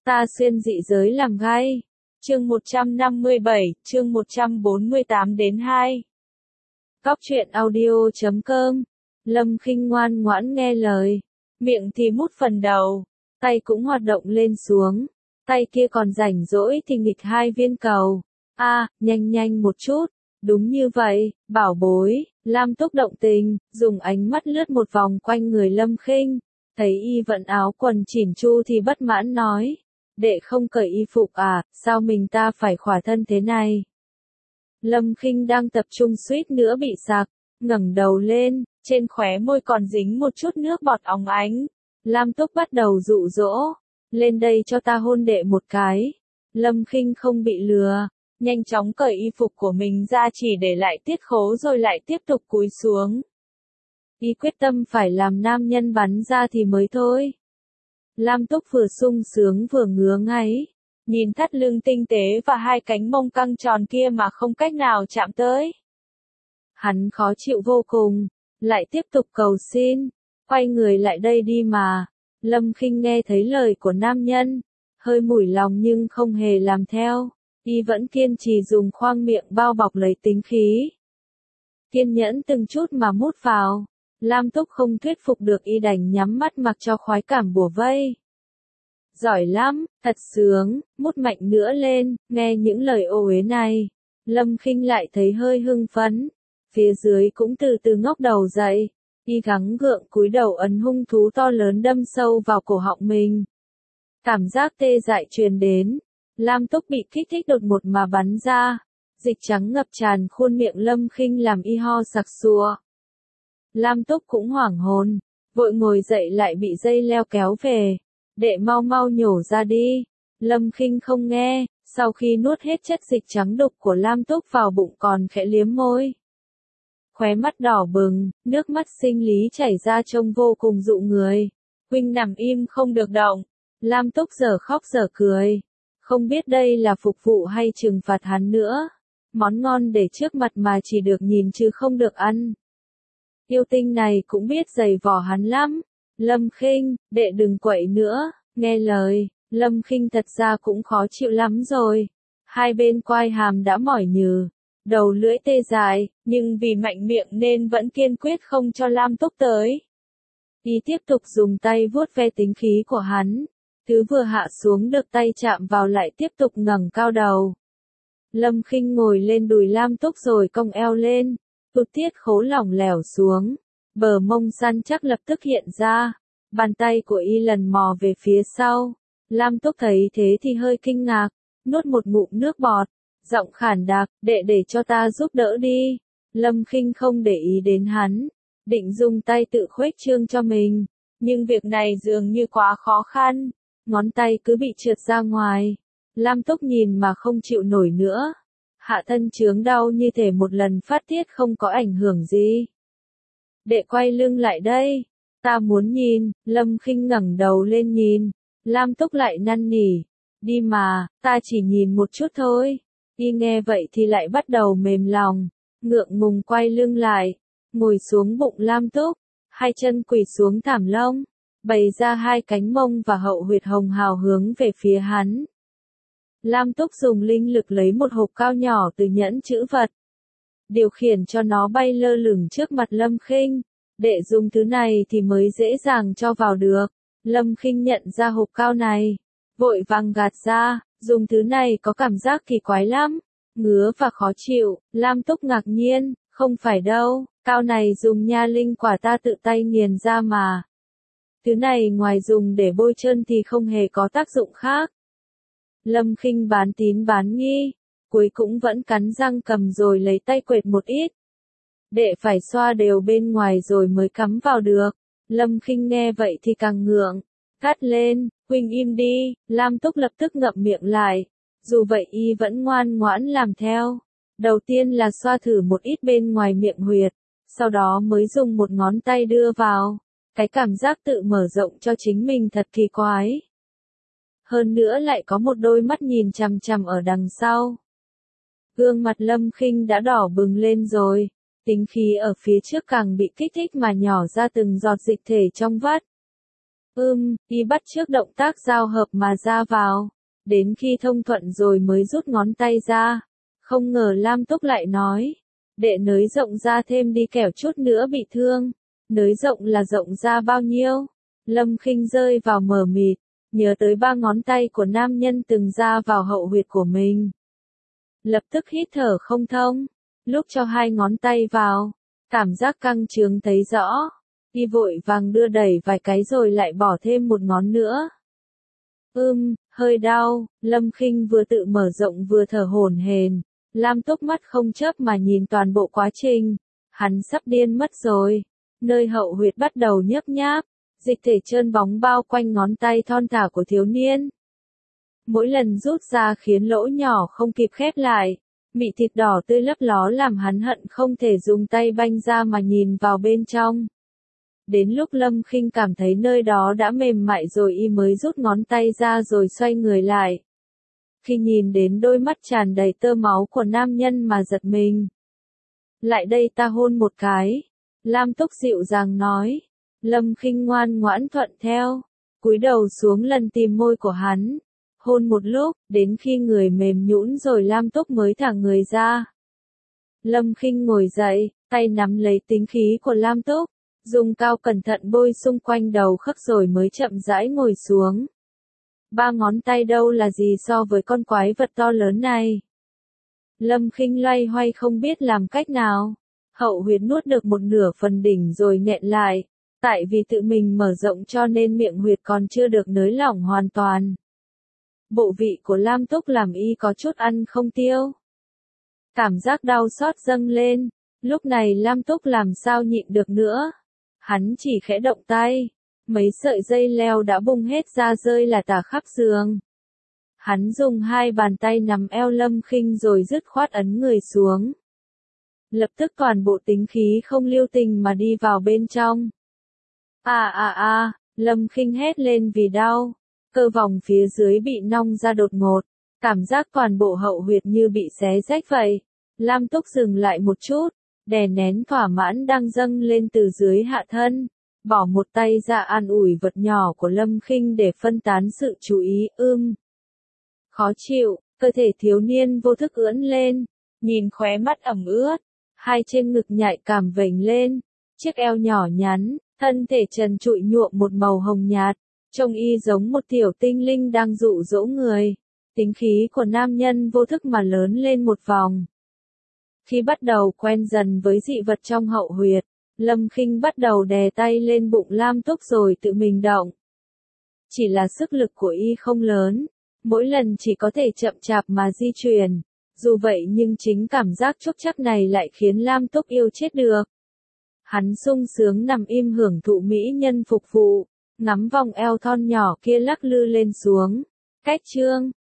Ta xuyên dị giới làm gay. Chương 157, chương 148 đến 2. Góc truyện audio.com. Lâm Khinh ngoan ngoãn nghe lời, miệng thì mút phần đầu, tay cũng hoạt động lên xuống, tay kia còn rảnh rỗi thì nghịch 2 viên cầu. Nhanh nhanh một chút. Đúng như vậy, bảo bối. Lam Túc động tình, dùng ánh mắt lướt một vòng quanh người Lâm Khinh, thấy y vận áo quần chỉn chu thì bất mãn nói, đệ không cởi y phục à, sao mình ta phải khỏa thân thế này? Lâm Khinh đang tập trung suýt nữa bị sặc, ngẩng đầu lên, trên khóe môi còn dính một chút nước bọt óng ánh. Lam Túc bắt đầu dụ dỗ, lên đây cho ta hôn đệ một cái. Lâm Khinh không bị lừa, nhanh chóng cởi y phục của mình ra chỉ để lại tiết khố rồi lại tiếp tục cúi xuống. Y quyết tâm phải làm nam nhân bắn ra thì mới thôi. Lam Túc vừa sung sướng vừa ngứa ngáy, nhìn thắt lưng tinh tế và 2 cánh mông căng tròn kia mà không cách nào chạm tới. Hắn khó chịu vô cùng, lại tiếp tục cầu xin, quay người lại đây đi mà. Lâm Khinh nghe thấy lời của nam nhân, hơi mủi lòng nhưng không hề làm theo, y vẫn kiên trì dùng khoang miệng bao bọc lấy tính khí. Kiên nhẫn từng chút mà mút vào. Lam Túc không thuyết phục được y đành nhắm mắt mặc cho khoái cảm bủa vây. Giỏi lắm, thật sướng, mút mạnh nữa lên. Nghe những lời ô uế này, Lâm Khinh lại thấy hơi hưng phấn. Phía dưới cũng từ từ ngóc đầu dậy, y gắng gượng cúi đầu ấn hung thú to lớn đâm sâu vào cổ họng mình. Cảm giác tê dại truyền đến, Lam Túc bị kích thích đột ngột mà bắn ra, dịch trắng ngập tràn khuôn miệng Lâm Khinh làm y ho sặc sụa. Lam Túc cũng hoảng hồn, vội ngồi dậy lại bị dây leo kéo về. Đệ mau mau nhổ ra đi. Lâm Khinh không nghe, sau khi nuốt hết chất dịch trắng đục của Lam Túc vào bụng còn khẽ liếm môi. Khóe mắt đỏ bừng, nước mắt sinh lý chảy ra trông vô cùng dụ người. Huynh nằm im không được động. Lam Túc giờ khóc giờ cười. Không biết đây là phục vụ hay trừng phạt hắn nữa. Món ngon để trước mặt mà chỉ được nhìn chứ không được ăn. Yêu tinh này cũng biết giày vò hắn lắm. Lâm Khinh, đệ đừng quậy nữa, nghe lời. Lâm Khinh thật ra cũng khó chịu lắm rồi. 2 bên quai hàm đã mỏi nhừ, đầu lưỡi tê dại, nhưng vì mạnh miệng nên vẫn kiên quyết không cho Lam Túc tới. Y tiếp tục dùng tay vuốt ve tính khí của hắn. Thứ vừa hạ xuống được tay chạm vào lại tiếp tục ngẩng cao đầu. Lâm Khinh ngồi lên đùi Lam Túc rồi cong eo lên. Tụt tiết khố lỏng lẻo xuống, bờ mông săn chắc lập tức hiện ra, bàn tay của y lần mò về phía sau. Lam Túc thấy thế thì hơi kinh ngạc, nuốt một ngụm nước bọt, giọng khản đặc, đệ để cho ta giúp đỡ đi. Lâm Khinh không để ý đến hắn, định dùng tay tự khuếch trương cho mình, nhưng việc này dường như quá khó khăn, ngón tay cứ bị trượt ra ngoài. Lam Túc nhìn mà không chịu nổi nữa. Hạ thân chướng đau như thể một lần phát tiết không có ảnh hưởng gì. Đệ quay lưng lại đây, ta muốn nhìn. Lâm Khinh ngẩng đầu lên nhìn, Lam Túc lại năn nỉ, đi mà, ta chỉ nhìn một chút thôi. Y nghe vậy thì lại bắt đầu mềm lòng, ngượng ngùng quay lưng lại, ngồi xuống bụng Lam Túc, 2 chân quỳ xuống thảm lông, bày ra 2 cánh mông và hậu huyệt hồng hào hướng về phía hắn. Lam Túc dùng linh lực lấy một hộp cao nhỏ từ nhẫn chữ vật, điều khiển cho nó bay lơ lửng trước mặt Lâm Khinh. Để dùng thứ này thì mới dễ dàng cho vào được. Lâm Khinh nhận ra hộp cao này, vội vàng gạt ra, dùng thứ này có cảm giác kỳ quái lắm, ngứa và khó chịu. Lam Túc ngạc nhiên, không phải đâu, cao này dùng nha linh quả ta tự tay nghiền ra mà. Thứ này ngoài dùng để bôi trơn thì không hề có tác dụng khác. Lâm Khinh bán tín bán nghi, cuối cũng vẫn cắn răng cầm rồi lấy tay quệt một ít. Đệ phải xoa đều bên ngoài rồi mới cắm vào được. Lâm Khinh nghe vậy thì càng ngượng, gắt lên, huynh im đi. Lam Túc lập tức ngậm miệng lại, dù vậy y vẫn ngoan ngoãn làm theo. Đầu tiên là xoa thử một ít bên ngoài miệng huyệt, sau đó mới dùng một ngón tay đưa vào. Cái cảm giác tự mở rộng cho chính mình thật kỳ quái. Hơn nữa lại có một đôi mắt nhìn chằm chằm ở đằng sau. Gương mặt Lâm Khinh đã đỏ bừng lên rồi, tính khí ở phía trước càng bị kích thích mà nhỏ ra từng giọt dịch thể trong vắt. Y bắt chước động tác giao hợp mà ra vào. Đến khi thông thuận rồi mới rút ngón tay ra. Không ngờ Lam Túc lại nói. Đệ nới rộng ra thêm đi kẻo chút nữa bị thương. Nới rộng là rộng ra bao nhiêu? Lâm Khinh rơi vào mờ mịt. Nhớ tới 3 ngón tay của nam nhân từng ra vào hậu huyệt của mình. Lập tức hít thở không thông. Lúc cho 2 ngón tay vào. Cảm giác căng trướng thấy rõ. Y vội vàng đưa đẩy vài cái rồi lại bỏ thêm 1 ngón nữa. Hơi đau, Lâm Khinh vừa tự mở rộng vừa thở hổn hển. Lam Túc mắt không chớp mà nhìn toàn bộ quá trình. Hắn sắp điên mất rồi. Nơi hậu huyệt bắt đầu nhấp nháp. Dịch thể trơn bóng bao quanh ngón tay thon thả của thiếu niên. Mỗi lần rút ra khiến lỗ nhỏ không kịp khép lại. Mị thịt đỏ tươi lấp ló làm hắn hận không thể dùng tay banh ra mà nhìn vào bên trong. Đến lúc Lâm Khinh cảm thấy nơi đó đã mềm mại rồi y mới rút ngón tay ra rồi xoay người lại. Khi nhìn đến đôi mắt tràn đầy tơ máu của nam nhân mà giật mình. Lại đây ta hôn một cái. Lam Túc dịu dàng nói. Lâm Khinh ngoan ngoãn thuận theo. Cúi đầu xuống lần tìm môi của hắn. Hôn một lúc, đến khi người mềm nhũn rồi Lam Túc mới thả người ra. Lâm Khinh ngồi dậy, tay nắm lấy tính khí của Lam Túc. Dùng cao cẩn thận bôi xung quanh đầu khớp rồi mới chậm rãi ngồi xuống. 3 ngón tay đâu là gì so với con quái vật to lớn này. Lâm Khinh loay hoay không biết làm cách nào. Hậu huyệt nuốt được 1/2 phần đỉnh rồi nghẹn lại. Tại vì tự mình mở rộng cho nên miệng huyệt còn chưa được nới lỏng hoàn toàn. Bộ vị của Lam Túc làm y có chút ăn không tiêu. Cảm giác đau xót dâng lên. Lúc này Lam Túc làm sao nhịn được nữa. Hắn chỉ khẽ động tay. Mấy sợi dây leo đã bung hết ra rơi là tả khắp giường. Hắn dùng 2 bàn tay nắm eo Lâm Khinh rồi dứt khoát ấn người xuống. Lập tức toàn bộ tính khí không lưu tình mà đi vào bên trong. Lâm Khinh hét lên vì đau. Cơ vòng phía dưới bị nong ra đột ngột. Cảm giác toàn bộ hậu huyệt như bị xé rách vậy. Lam Túc dừng lại một chút. Đè nén thỏa mãn đang dâng lên từ dưới hạ thân. Bỏ một tay ra an ủi vật nhỏ của Lâm Khinh để phân tán sự chú ý. Khó chịu, cơ thể thiếu niên vô thức ưỡn lên. Nhìn khóe mắt ẩm ướt. Hai trên ngực nhạy cảm vểnh lên. Chiếc eo nhỏ nhắn, thân thể trần trụi nhuộm một màu hồng nhạt. Trông y giống một tiểu tinh linh đang dụ dỗ người. Tính khí của nam nhân vô thức mà lớn lên một vòng. Khi bắt đầu quen dần với dị vật trong hậu huyệt, Lâm Khinh bắt đầu đè tay lên bụng Lam Túc rồi tự mình động. Chỉ là sức lực của y không lớn, mỗi lần chỉ có thể chậm chạp mà di chuyển. Dù vậy nhưng chính cảm giác chúc chắc này lại khiến Lam Túc yêu chết được. Hắn sung sướng nằm im hưởng thụ mỹ nhân phục vụ, ngắm vòng eo thon nhỏ kia lắc lư lên xuống. Cách chương